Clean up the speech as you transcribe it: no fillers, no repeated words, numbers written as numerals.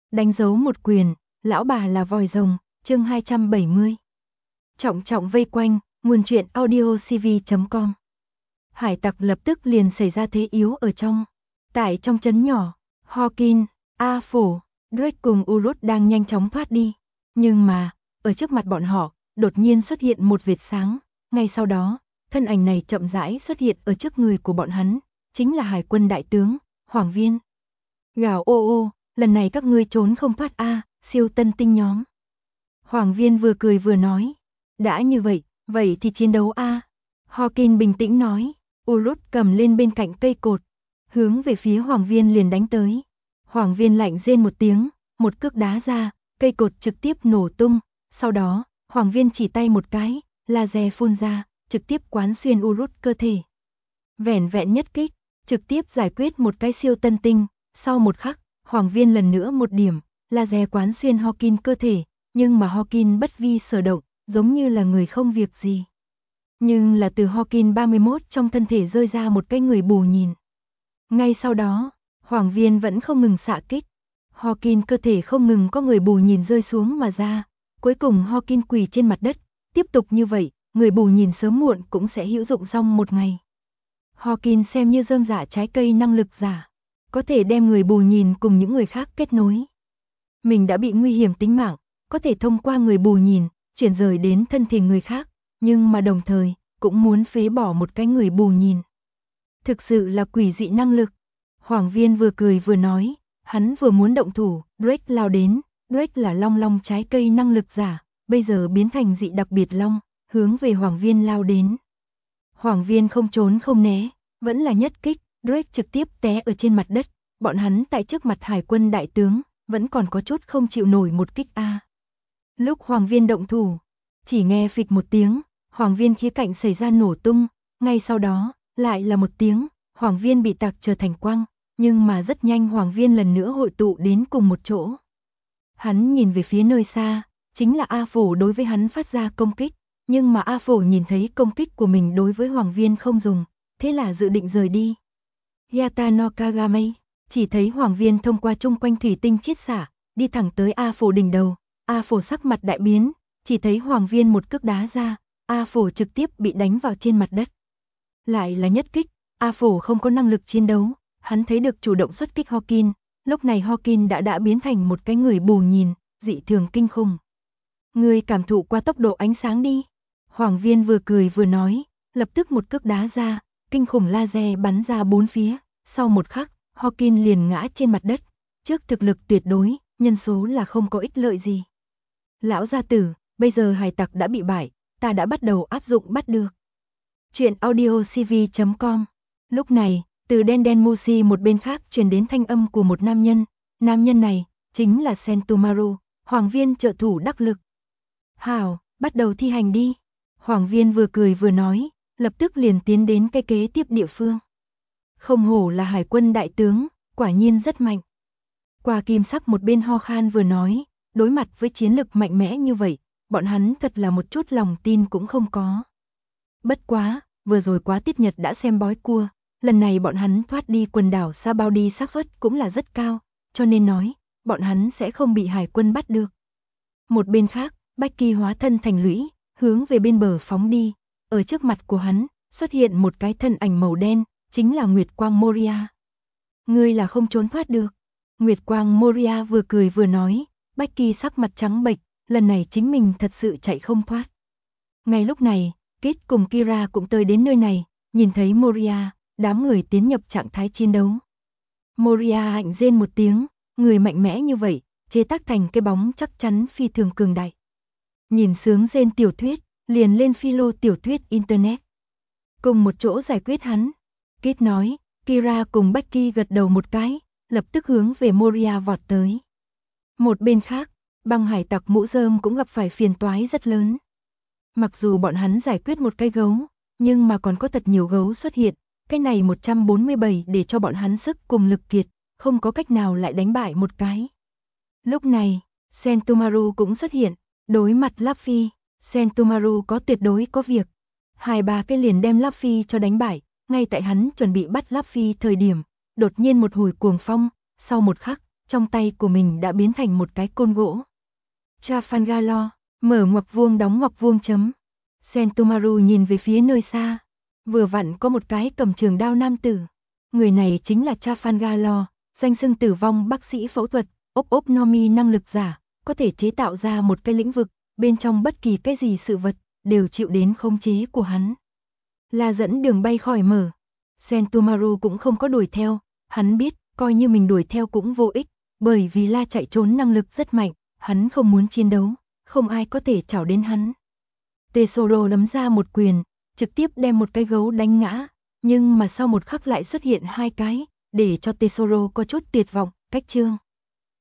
đánh dấu một quyền, lão bà là vòi rồng, chương 270. Trọng trọng vây quanh, nguồn truyện audiocv.com. Hải tặc lập tức liền xảy ra thế yếu ở trong. Tại trong trấn nhỏ, Hawkins, A Phổ, Drake cùng Urut đang nhanh chóng thoát đi. Nhưng mà, ở trước mặt bọn họ, đột nhiên xuất hiện một vệt sáng. Ngay sau đó, thân ảnh này chậm rãi xuất hiện ở trước người của bọn hắn, chính là Hải quân đại tướng, Hoàng Viên. Gào ô ô, lần này các ngươi trốn không thoát a, siêu tân tinh nhóm. Hoàng Viên vừa cười vừa nói, đã như vậy, vậy thì chiến đấu a. Hawkins bình tĩnh nói, Urut cầm lên bên cạnh cây cột, hướng về phía Hoàng Viên liền đánh tới. Hoàng Viên lạnh rên một tiếng, một cước đá ra, cây cột trực tiếp nổ tung, sau đó, Hoàng Viên chỉ tay một cái, laser phun ra, trực tiếp quán xuyên Urut cơ thể. Vẻn vẹn nhất kích, trực tiếp giải quyết một cái siêu tân tinh, sau một khắc, Hoàng Viên lần nữa một điểm, laser quán xuyên Hawkins cơ thể, nhưng mà Hawkins bất vi sở động, giống như là người không việc gì. Nhưng là từ Hawkins 31 trong thân thể rơi ra một cái người bù nhìn. Ngay sau đó, Hoàng Viên vẫn không ngừng xạ kích. Hawkins cơ thể không ngừng có người bù nhìn rơi xuống mà ra. Cuối cùng Hawkins quỳ trên mặt đất. Tiếp tục như vậy, người bù nhìn sớm muộn cũng sẽ hữu dụng trong một ngày. Hawkins xem như rơm rạ trái cây năng lực giả. Có thể đem người bù nhìn cùng những người khác kết nối. Mình đã bị nguy hiểm tính mạng, có thể thông qua người bù nhìn, chuyển rời đến thân thể người khác. Nhưng mà đồng thời, cũng muốn phế bỏ một cái người bù nhìn. Thực sự là quỷ dị năng lực. Hoàng Viên vừa cười vừa nói, hắn vừa muốn động thủ, Drake lao đến, Drake là long long trái cây năng lực giả, bây giờ biến thành dị đặc biệt long, hướng về Hoàng Viên lao đến. Hoàng Viên không trốn không né, vẫn là nhất kích, Drake trực tiếp té ở trên mặt đất, bọn hắn tại trước mặt Hải quân đại tướng, vẫn còn có chút không chịu nổi một kích a. Lúc Hoàng Viên động thủ, chỉ nghe phịch một tiếng, Hoàng Viên khía cạnh xảy ra nổ tung, ngay sau đó, lại là một tiếng, Hoàng Viên bị tạc trở thành quăng, nhưng mà rất nhanh Hoàng Viên lần nữa hội tụ đến cùng một chỗ. Hắn nhìn về phía nơi xa, chính là A Phổ đối với hắn phát ra công kích, nhưng mà A Phổ nhìn thấy công kích của mình đối với Hoàng Viên không dùng, thế là dự định rời đi. Yata no Kagame, chỉ thấy Hoàng Viên thông qua chung quanh thủy tinh chiết xả, đi thẳng tới A Phổ đỉnh đầu, A Phổ sắc mặt đại biến, chỉ thấy Hoàng Viên một cước đá ra, A Phổ trực tiếp bị đánh vào trên mặt đất. Lại là nhất kích, A Phổ không có năng lực chiến đấu, hắn thấy được chủ động xuất kích Hawkins, lúc này Hawkins đã biến thành một cái người bù nhìn, dị thường kinh khủng. Ngươi cảm thụ qua tốc độ ánh sáng đi. Hoàng Viên vừa cười vừa nói, lập tức một cước đá ra, kinh khủng laser bắn ra bốn phía, sau một khắc, Hawkins liền ngã trên mặt đất, trước thực lực tuyệt đối, nhân số là không có ích lợi gì. Lão gia tử, bây giờ hải tặc đã bị bại, ta đã bắt đầu áp dụng bắt được. Chuyện audiocv.com. Lúc này, từ đen Musi một bên khác truyền đến thanh âm của một nam nhân này, chính là Sentomaru, Hoàng Viên trợ thủ đắc lực. Hảo, bắt đầu thi hành đi. Hoàng Viên vừa cười vừa nói, lập tức liền tiến đến cái kế tiếp địa phương. Không hổ là hải quân đại tướng, quả nhiên rất mạnh. Qua kim sắc một bên ho khan vừa nói, đối mặt với chiến lực mạnh mẽ như vậy, bọn hắn thật là một chút lòng tin cũng không có. Bất quá, vừa rồi quá tiết nhật đã xem bói cua, lần này bọn hắn thoát đi quần đảo Sa Bao đi xác suất cũng là rất cao, cho nên nói, bọn hắn sẽ không bị hải quân bắt được. Một bên khác, Becky hóa thân thành lũy, hướng về bên bờ phóng đi, ở trước mặt của hắn, xuất hiện một cái thân ảnh màu đen, chính là Nguyệt Quang Moria. Ngươi là không trốn thoát được. Nguyệt Quang Moria vừa cười vừa nói, Becky sắc mặt trắng bệch, lần này chính mình thật sự chạy không thoát. Ngay lúc này, Kit cùng Kira cũng tới đến nơi này, nhìn thấy Moria, đám người tiến nhập trạng thái chiến đấu. Moria hạnh rên một tiếng, người mạnh mẽ như vậy, chế tác thành cái bóng chắc chắn phi thường cường đại. Nhìn sướng rên tiểu thuyết, liền lên philo tiểu thuyết internet. Cùng một chỗ giải quyết hắn. Kit nói, Kira cùng Becky gật đầu một cái, lập tức hướng về Moria vọt tới. Một bên khác, băng hải tặc mũ rơm cũng gặp phải phiền toái rất lớn. Mặc dù bọn hắn giải quyết một cái gấu, nhưng mà còn có thật nhiều gấu xuất hiện, cái này 147 để cho bọn hắn sức cùng lực kiệt, không có cách nào lại đánh bại một cái. Lúc này, Sentomaru cũng xuất hiện, đối mặt Luffy, Sentomaru có tuyệt đối có việc. Hai ba cái liền đem Luffy cho đánh bại, ngay tại hắn chuẩn bị bắt Luffy thời điểm, đột nhiên một hồi cuồng phong, sau một khắc, trong tay của mình đã biến thành một cái côn gỗ. Trafalgar, mở ngoặc vuông đóng ngoặc vuông chấm. Sentomaru nhìn về phía nơi xa. Vừa vặn có một cái cầm trường đao nam tử. Người này chính là Trafalgar, danh xưng tử vong bác sĩ phẫu thuật, Opnomi năng lực giả, có thể chế tạo ra một cái lĩnh vực, bên trong bất kỳ cái gì sự vật, đều chịu đến khống chế của hắn. La dẫn đường bay khỏi mở. Sentomaru cũng không có đuổi theo, hắn biết, coi như mình đuổi theo cũng vô ích, bởi vì La chạy trốn năng lực rất mạnh, hắn không muốn chiến đấu, không ai có thể chảo đến hắn. Tesoro đấm ra một quyền, trực tiếp đem một cái gấu đánh ngã, nhưng mà sau một khắc lại xuất hiện hai cái, để cho Tesoro có chút tuyệt vọng, cách chương.